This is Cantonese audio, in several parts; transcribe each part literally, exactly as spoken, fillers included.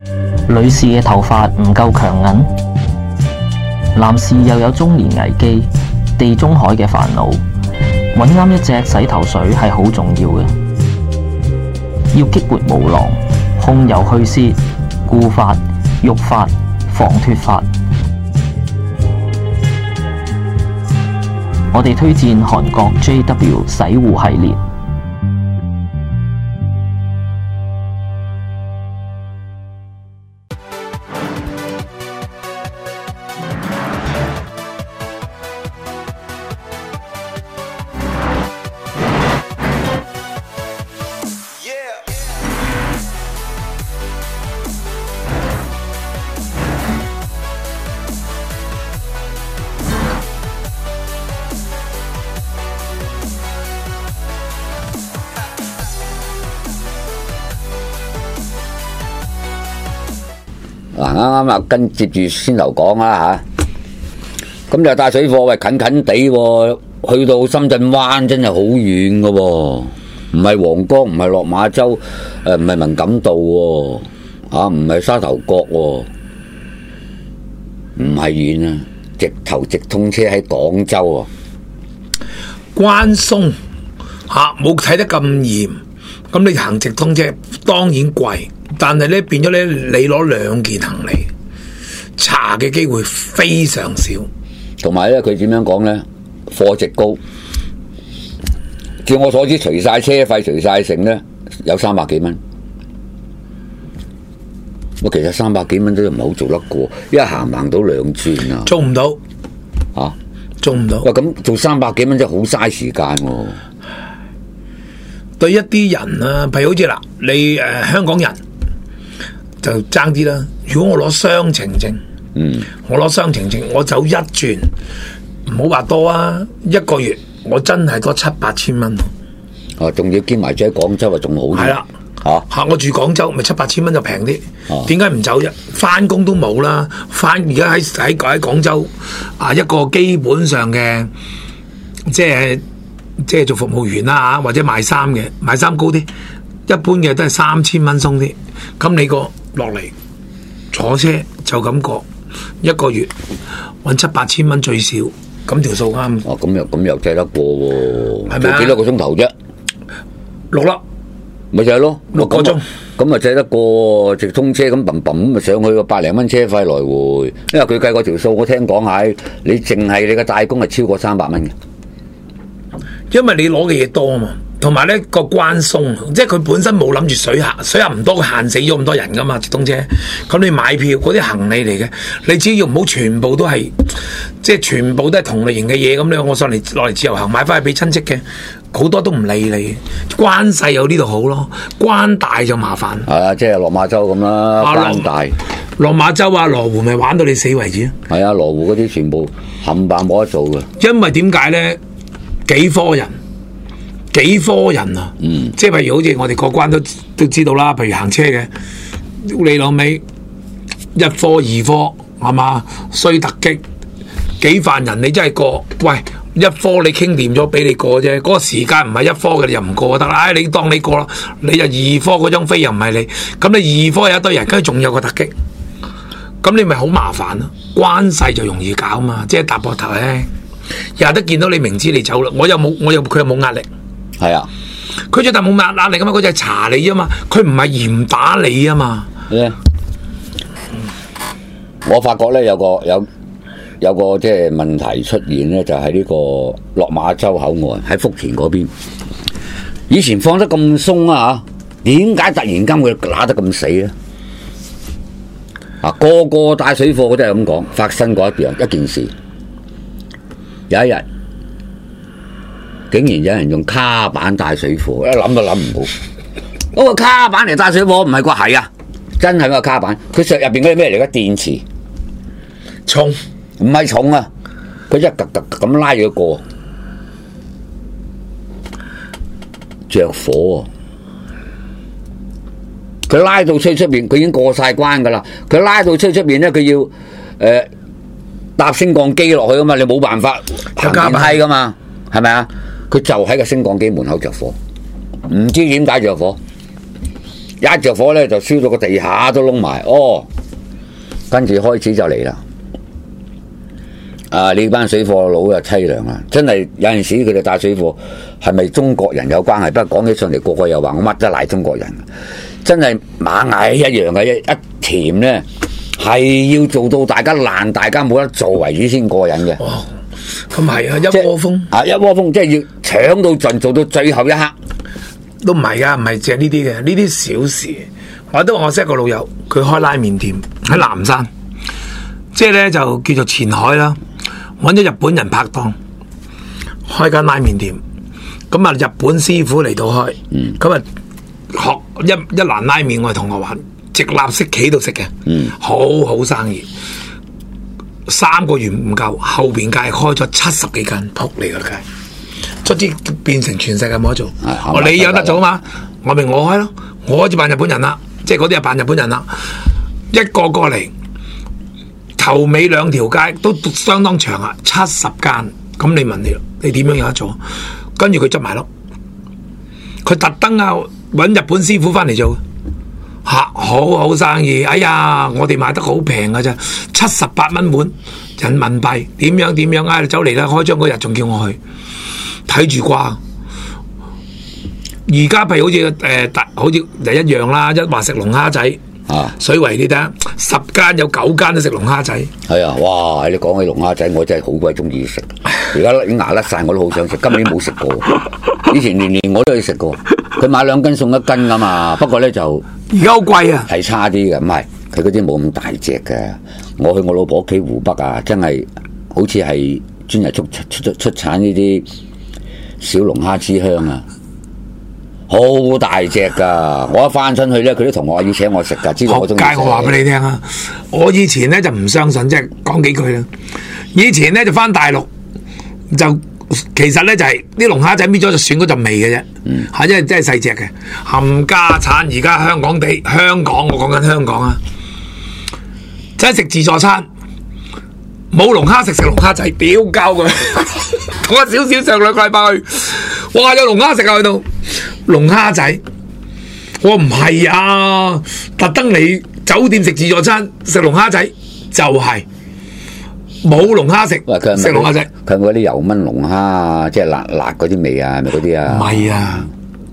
女士嘅頭髮唔夠強韌，男士又有中年危機、地中海嘅煩惱，揾啱一隻洗頭水係好重要嘅。要激活毛囊、控油去屑、固髮、育髮、防脫髮。我哋推薦韓國 J W 洗護系列。 嗱，啱啱啊，跟接住先頭講啦吓，咁就帶水貨喂，近近地喎，去到深圳灣真係好遠噶喎，唔係皇崗，唔係落馬洲，誒唔係文錦渡喎，啊唔係沙頭角喎，唔係遠啊，直頭直通車喺廣州啊， 關鬆吓冇睇得咁嚴，咁你行直通車當然貴。但係咧變咗咧，你攞兩件行李查嘅機會非常少， 同埋咧佢點樣講咧？貨值高，照我所知，除晒車費、除晒成咧，有三百幾蚊。我其實三百幾蚊都唔係好做得過，因為行唔行到兩轉啊？ 做唔到啊， 做唔到。 喂，咁做三百幾蚊真係好嘥時間喎。 對一啲人啊，譬如好似嗱，你誒、呃、香港人。就爭啲啦！如果我攞雙程證，嗯，我攞雙程證，我走一轉，唔好話多啊！一個月我真係多七八千蚊。 啊，仲要兼埋住喺廣州啊，仲好啲。係啦，嚇嚇，我住廣州，咪七八千蚊就平啲。點解唔走啫？翻工都冇啦，翻而家喺喺喺廣州啊，一個基本上嘅，即係即係做服務員啦嚇，或者賣衫嘅，賣衫高啲，一般嘅都係三千蚊鬆啲。咁你個落嚟坐車就咁過一個月搵七八千蚊最少，咁條數啱。 哦，咁又咁又計得過喎， 係咪啊？ 做幾多個鐘頭啫？ 六粒， 咪就係咯， 六個鐘。 咁咪計得過直通車咁嘭嘭咁咪上去個百零蚊車費來回，因為佢計過條數，我聽講係你淨係你嘅大工係超過三百蚊嘅， 因為你攞嘅嘢多啊嘛。同埋咧個關鬆，即係佢本身冇諗住水客，水客唔多，佢限死咗咁多人噶嘛直通車。咁你買票嗰啲行李嚟嘅，你只要唔好全部都係，即係全部都係同類型嘅嘢咁咧，我上嚟落嚟自由行買翻去俾親戚嘅，好多都唔理你。關細有呢度好咯，關大就麻煩。 係啊，即係落馬洲咁啦，關大。 落馬洲啊，羅湖咪玩到你死為止。 係啊，羅湖嗰啲全部冚唪唥冇得做嘅。 因為點解咧？幾科人？幾科人啊？嗯，即係譬如好似我哋過關都都知道啦，譬如行車嘅，你老尾一科二科係嘛，衰突擊幾萬人，你真係過？喂，一科你傾掂咗俾你過啫，嗰、那個時間唔係一科嘅，你又唔過得啦。唉、哎，你當你過啦，你就二科嗰張飛又唔係你，咁你二科有一堆人，跟住仲有個突擊，咁你咪好麻煩咯。關細就容易搞嘛，即係搭膊頭咧，日日都見到你，明知你走啦，我又冇，我又佢又冇壓力。 係啊， 佢就但冇壓壓力噶嘛，佢就係查你啊嘛，佢唔係嚴打你啊嘛。 Yeah. 我發覺咧有個有有個即係問題出現咧，就係、是、呢個落馬洲口岸喺福田嗰邊，以前放得咁鬆啊吓，點解突然間會揦得咁死咧？啊，個個帶水貨都係咁講，發生過一樣一件事，有一日。竟然有人用卡板帶水貨，一諗都諗唔到。嗰個卡板嚟帶水貨唔係啩？係啊，真係個卡板。佢上入邊嗰啲咩嚟嘅？電池重， 唔係重啊！佢一格格咁拉咗過，着火。佢拉到出出邊，佢已經過晒關噶啦。佢拉到出出邊咧，佢要誒、呃、搭升降機落去噶嘛，你冇辦法行電梯噶嘛，係咪啊？佢就喺個升降機門口着火，唔知點解着火，一一着火咧就燒到個地下都窿埋，哦，跟住開始就嚟啦。啊！呢班水貨佬又凄涼啦，真係有陣時佢哋帶水貨係咪中國人有關係？不過講起上嚟，個個又話我乜都賴中國人，真係螞蟻一樣嘅，一一甜咧係要做到大家爛，大家冇得做為止先過癮嘅。 哦，咁係啊，一窩蜂啊，一窩蜂即係要搶到盡，做到最後一刻都唔係噶，唔係淨係呢啲嘅，呢啲小事。我都話我識一個老友，佢開拉麵店喺南山，即係咧就叫做前海啦。揾咗日本人拍檔開間拉麵店，咁啊日本師傅嚟到開，咁啊、嗯、學一一蘭拉麵，我哋同學玩直立式企度食嘅，嗯、好好生意。三個月唔夠，後邊屆開咗七十幾間，仆你個街，卒之變成全世界冇得做。我、嗯、你有得做嘛？我咪我開咯，我就扮日本人啦，即係嗰啲係扮日本人啦，一個過嚟。頭尾兩條街都相當長啊，七十間。咁你問你，你點樣有得做？跟住佢執埋咯，佢特登啊揾日本師傅翻嚟做，吓、啊、好好生意。哎呀，我哋賣得好平噶咋，七十八蚊碗人民幣，點樣點樣啊？你走嚟啦，開張嗰日仲叫我去睇住啩。而家譬如好似誒、呃，好似就一樣啦，一話食龍蝦仔。啊！水圍你睇下，十間有九間都食龍蝦仔。係啊！哇！你講起龍蝦仔，我真係好鬼中意食。而家啲牙甩晒，我都好想食。今年冇食過，以前年年我都去食過。佢買兩斤送一斤噶嘛。不過咧就而家好貴啊， 係差啲嘅。唔係佢嗰啲冇咁大隻嘅。我去我老婆屋企湖北啊，真係好似係專日出出出出產呢啲小龍蝦之鄉啊！好大隻噶，我一翻親去咧，佢啲同學要請我食噶，知道我中意食。我話俾你聽啊，我以前咧就唔相信，即係講幾句啦。以前咧就翻大陸，就其實咧就係啲龍蝦仔搣咗就選嗰陣味嘅啫，嗯，吓，因為真係細隻嘅，冚家產。而家香港地，香港我講緊香港啊，即係食自助餐，冇龍蝦食，食龍蝦仔，屌鳩佢。同我少少上兩個禮拜去，哇有龍蝦食啊去到。龍蝦仔，我唔係啊，特登嚟酒店食自助餐食龍蝦仔，就係冇龍蝦食，食龍蝦仔。佢嗰啲油燜龍蝦啊，即係辣辣嗰啲味啊，係咪嗰啲啊？唔係啊，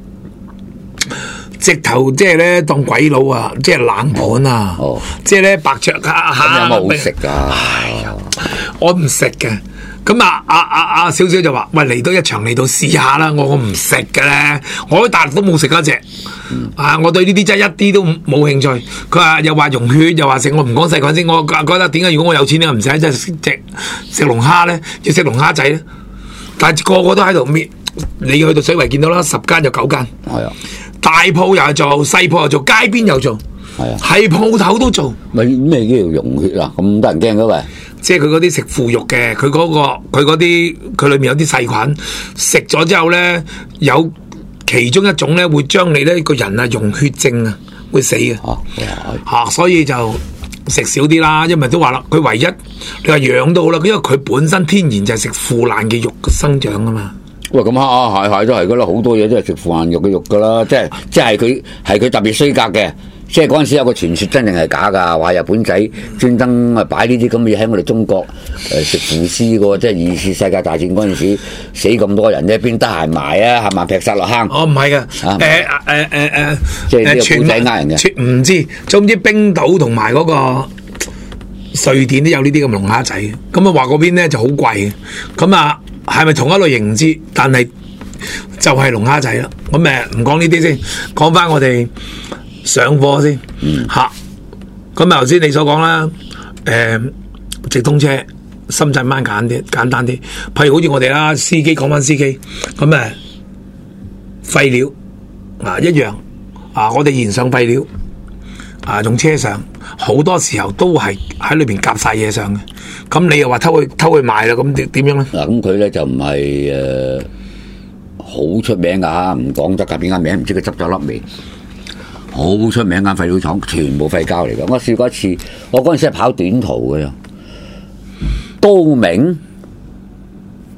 直頭即係咧當鬼佬啊，即係冷盤啊，哦、即係咧白灼蝦。咁有冇好食噶？哎呀，我唔食嘅。咁啊啊啊啊少少就話喂，嚟到一場嚟到試下啦，我我唔食嘅咧，我喺大陸都冇食嗰隻，嗯、啊我對呢啲真係一啲都冇興趣。佢話又話溶血，又話食，我唔講細講先，我覺得點解如果我有錢咧唔使即係食食龍蝦咧，要食龍蝦仔咧？但係個個都喺度搣，你去到水圍見到啦，十間就九間，係啊，大鋪又做，細鋪又做，街邊又做，係啊，係鋪頭都做。咪咩叫溶血啊？咁得人驚嘅喂！即係佢嗰啲食腐肉嘅，佢嗰、嗰個佢嗰啲佢裏面有啲細菌，食咗之後咧，有其中一種咧會將你咧個人啊溶血症啊會死嘅，吓、啊，所以就食少啲啦。因為都話啦，佢唯一你話養都好啦，因為佢本身天然就係食腐爛嘅肉生長啊嘛。喂，咁蝦蟹蟹都係噶啦，好多嘢都係食腐爛肉嘅肉噶啦，即係即係佢係佢特別衰格嘅。即係嗰陣時有個傳說真定係假㗎，話日本仔專登啊擺呢啲咁嘅嘢喺我哋中國誒食腐屍嘅，即係二次世界大戰嗰陣時死咁多人咧，邊得閒埋啊，係咪劈殺落坑？哦，唔係嘅，誒誒誒誒，即係呢個古仔呃人嘅，唔知，總之冰島同埋嗰個瑞典都有呢啲咁龍蝦仔，咁啊話嗰邊咧就好貴嘅，咁啊係咪同一類型唔知，但係就係龍蝦仔啦。咁誒唔講呢啲先，講翻我哋。上課先，吓咁啊！頭先你所講啦，誒、呃，直通車深圳灣簡啲簡單啲，譬如好似我哋啦，司機講翻司機，咁誒廢料啊一樣啊，我哋燃上廢料啊，用車上好多時候都係喺裏邊夾晒嘢上嘅，咁你又話偷去偷去賣啦，咁點點樣咧？嗱，咁佢咧就唔係誒好出名噶吓，唔講得噶，邊間名唔知佢執咗粒味。好出名間廢料廠，全部廢膠嚟嘅。我試過一次，我嗰陣時係跑短途嘅，都明誒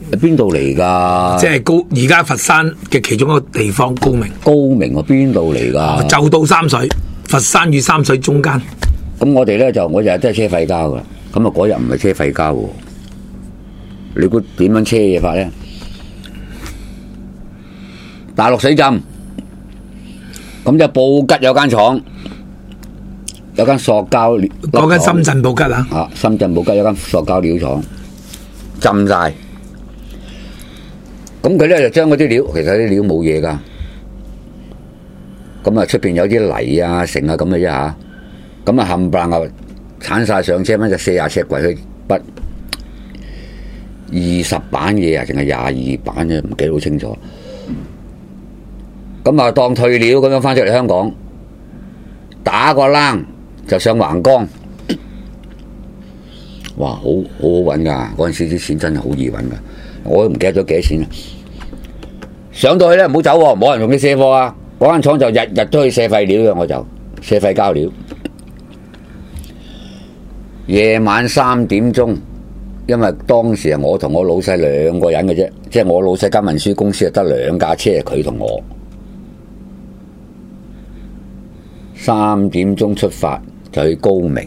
邊度嚟㗎？ 即係高而家佛山嘅其中一個地方高明。 高明啊，邊度嚟㗎？ 就到三水，佛山與三水中間。 咁我哋咧就我日日都係車廢膠㗎，咁啊嗰日唔係車廢膠喎，你估點樣車嘢法咧？大陸水浸，咁就布吉有間廠，有間塑膠， 講緊深圳布吉啊！ 啊，深圳布吉有間塑膠料廠，浸晒。咁佢咧就將嗰啲料，其實啲料冇嘢㗎。咁啊，出邊有啲泥啊、成啊咁嘅啫嚇。咁啊，冚唪唥啊，鏟晒上車，咁就四廿尺櫃去筆二十版嘢啊，定係廿二版嘅，唔記得好清楚。咁啊，當退料咁樣翻出嚟香港，打個冷就上橫江，哇，好好好揾噶！嗰陣時啲錢真係好易揾噶，我都唔記得咗幾多錢啦。上到去咧唔好走喎，冇人同你卸貨啊！嗰間廠就日日都去卸廢料嘅，我就卸廢膠料。夜晚三點鐘，因為當時係我同我老細兩個人嘅啫，即係我老細間運輸公司係得兩架車，佢同我。三點鐘出發就去高明。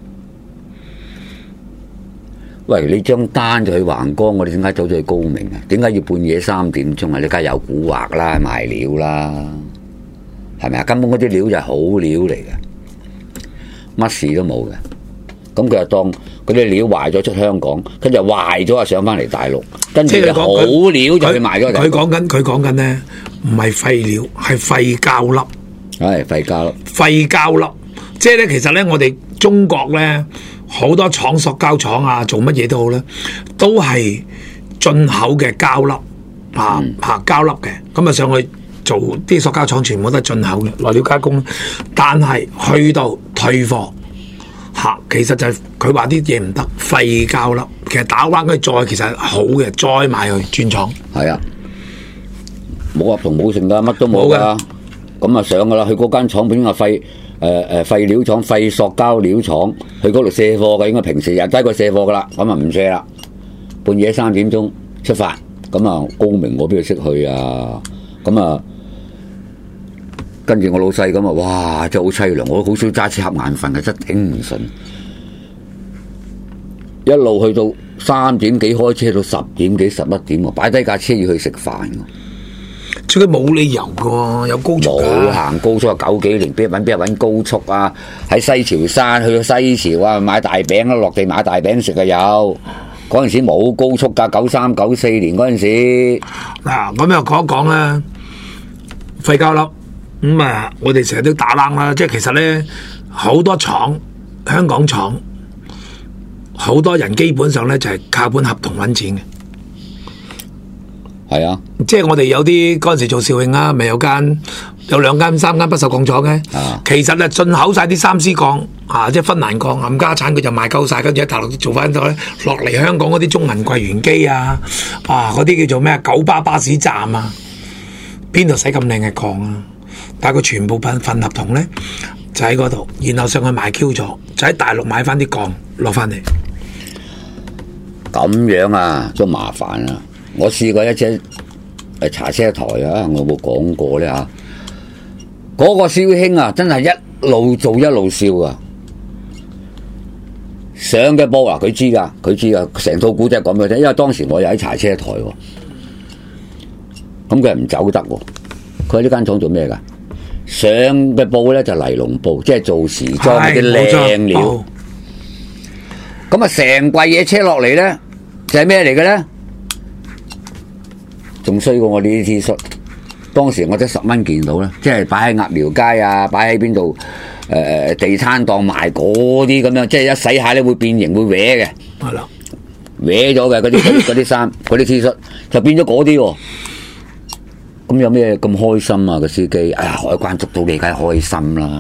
喂，你張單就去橫江，我哋點解走咗去高明啊？點解要半夜三點鐘啊？你梗係有蠱惑啦，賣料啦，係咪啊？根本嗰啲料就係好料嚟嘅，乜事都冇嘅。咁佢就當嗰啲料壞咗出香港，跟住壞咗啊上翻嚟大陸，跟住就好料就去賣咗。 佢講緊佢講緊咧，唔係廢料，係廢膠粒。 係廢膠粒， 廢膠粒，即係咧，其實咧，我哋中國咧好多廠塑膠廠啊，做乜嘢都好咧，都係進口嘅膠粒啊嚇膠粒嘅，咁啊上去做啲塑膠廠全部都係進口嘅來料加工，但係去到退貨嚇、啊，其實就係佢話啲嘢唔得，廢膠粒，其實打彎佢再其實係好嘅，再賣去轉廠。 係啊，冇合同冇成㗎，乜都冇㗎。咁啊上噶啦，去嗰間廠本應係廢誒誒廢料廠、廢塑膠料廠，去嗰度卸貨嘅，應該平時日低過卸貨噶啦，咁啊唔卸啦。半夜三點鐘出發，咁啊高明我邊度識去啊？咁啊跟住我老細咁啊，哇真係好凄涼，我好少揸車瞌眼瞓嘅，真頂唔順。一路去到三點幾開車到十點幾十一點喎，擺低架車要去食飯。 佢冇理由嘅，有高速冇行高速啊！九幾年邊揾邊揾高速啊？喺西樵山去到西樵啊，買大餅啦，落地買大餅食啊有。嗰陣時冇高速㗎，九三九四年嗰陣時。 嗱，咁又講一講啦，廢膠粒咁啊！我哋成日都打冷啦，即係其實咧好多廠，香港廠好多人基本上咧就係靠本合同揾錢嘅。 係啊， 即係我哋有啲嗰陣時做肇慶啊，咪有間有兩間三間不鏽鋼廠嘅。 啊， 其實咧進口晒啲三 C 鋼啊，即係芬蘭鋼冚家產，佢就賣夠晒，跟住喺大陸做翻到咧落嚟香港嗰啲中銀櫃員機啊，啊嗰啲叫做咩啊九巴巴士站啊，邊度使咁靚嘅鋼啊？但係佢全部份份合同咧就喺嗰度，然後上去賣 Q 咗，就喺大陸買翻啲鋼落翻嚟。 咁樣啊，都麻煩啊！我試過一隻誒茶車台啊，我有冇講過咧嚇？嗰個師兄啊，真係一路做一路笑啊！上嘅波啊，佢知㗎，佢知㗎，成套古仔講俾佢聽。因為當時我又喺茶車台喎，咁佢係唔走得喎。佢喺呢間廠做咩㗎？上嘅布咧就尼龍布，即係做時裝嗰啲靚料。咁啊，成櫃嘢車落嚟咧，就係咩嚟嘅咧？仲衰過我呢啲 T 恤，當時我得十蚊件到啦，即係擺喺鴨寮街啊，擺喺邊度誒地攤檔賣嗰啲咁樣，即係一洗下咧會變形會歪嘅， 係啦， 歪咗嘅嗰啲嗰啲衫嗰啲 T 恤就變咗嗰啲喎。咁有咩咁開心啊？個司機，哎呀，海關捉到你梗係開心啦！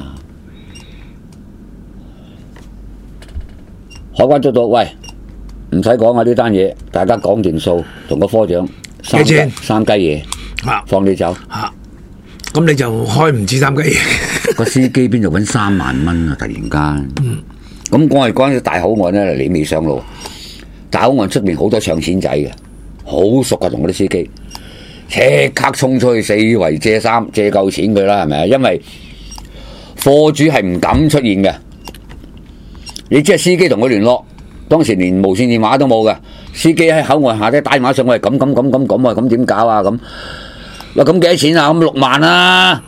海關捉到，喂，唔使講啊！呢單嘢大家講掂數，同個科長。三雞三雞嘢，啊，放你走， 啊，咁你就開唔止三雞嘢。 個司機邊度搵三萬蚊啊？突然間，嗯，咁我係講起大口岸咧，你未上路，大口岸出面好多搶錢仔嘅， 好熟啊，同嗰啲司機，即刻衝出去四圍借衫借夠錢佢啦，係咪啊？因為貨主係唔敢出現嘅，你即係司機同佢聯絡，當時連無線電話都冇嘅，司機喺口岸下低打電話上去，咁咁咁咁咁啊，咁點搞啊咁？喂，咁幾多錢啊？咁六萬啊！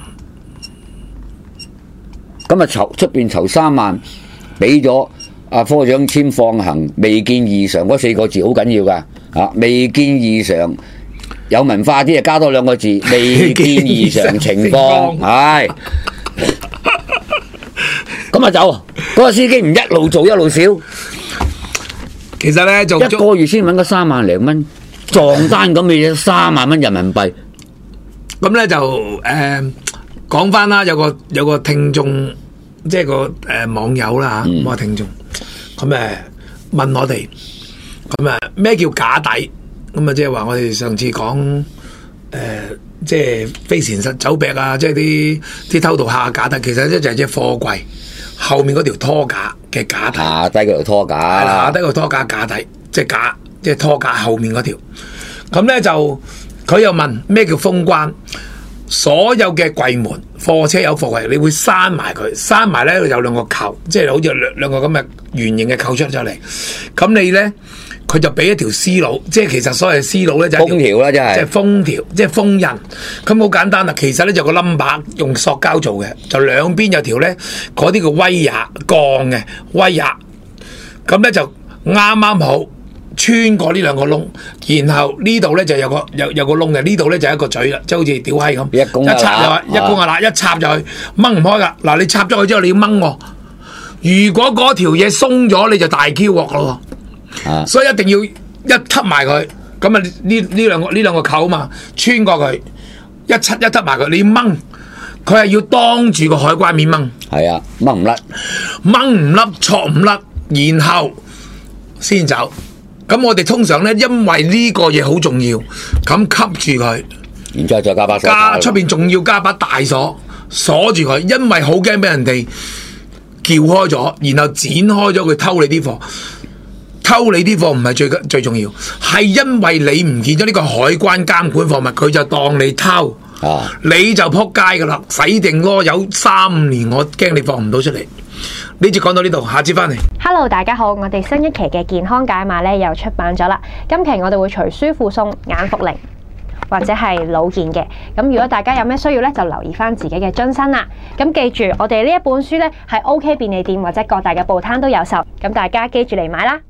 咁啊籌出邊籌三萬，俾咗阿科長簽放行，未見異常嗰四個字好緊要噶，啊，未見異常，有文化啲啊加多兩個字，未見異常情況，係。咁啊走，嗰個司機唔一路做一路笑， 其實咧就一個月先揾嗰三萬零蚊，撞單咁嘅嘢三萬蚊人民幣。 咁咧就誒講翻啦，有個有個聽眾，即係個誒、呃、網友啦嚇，咁啊、嗯、聽眾，咁誒問我哋，咁啊咩叫假底？咁啊即係話我哋上次講誒、呃，即係非誠實走鱉啊，即係啲啲偷渡客嘅假底，其實咧就係隻貨櫃後面嗰條拖架嘅假底， 下低嗰條拖架， 係啦，下低個拖架假底，即係假，即係拖架後面嗰條。咁咧就。佢又問咩叫封關？所有嘅櫃門，貨車有貨櫃，你會閂埋佢，閂埋咧有兩個扣，即係好似兩兩個咁嘅圓形嘅扣出咗嚟。咁你咧，佢就俾一條絲路，即係其實所謂絲路咧就係封條啦，即係即係封條，即係封印。咁好簡單啦，其實咧就有個 number 用塑膠做嘅，就兩邊有條咧嗰啲叫威也鋼嘅威也，咁咧就啱啱好。穿過呢兩個窿，然後呢度咧就有個有有個窿嘅，呢度咧就一個嘴啦，即係好似屌閪咁， 一公一插就話一公啊啦，一插就去掹唔開噶。嗱，你插咗佢之後，你要掹喎。如果嗰條嘢鬆咗，你就大 Q 鑊咯。啊、所以一定要一吸埋佢。咁啊，呢呢兩個呢兩個扣啊嘛，穿過佢一插一吸埋佢，你要掹，佢係要當住個海關面掹。 係啊，掹唔甩， 掹唔甩，錯唔甩，然後先走。咁我哋通常咧，因為呢個嘢好重要，咁吸住佢， 然之後再加把鎖， 加出邊仲要加把大鎖鎖住佢，因為好驚俾人哋撬開咗，然後剪開咗佢偷你啲貨，偷你啲貨唔係最最重要，係因為你唔見咗呢個海關監管貨物，佢就當你偷，啊、你就撲街噶啦，洗定咯，有三五年，我驚你放唔到出嚟。呢節講到呢度，下節翻嚟。 Hello， 大家好，我哋新一期嘅健康解碼咧又出版咗啦。今期我哋會隨書附送眼服靈或者係老健嘅。咁如果大家有咩需要咧，就留意翻自己嘅樽身啦。咁記住，我哋呢一本書咧係 OK 便利店或者各大嘅報攤都有售。咁大家記住嚟買啦。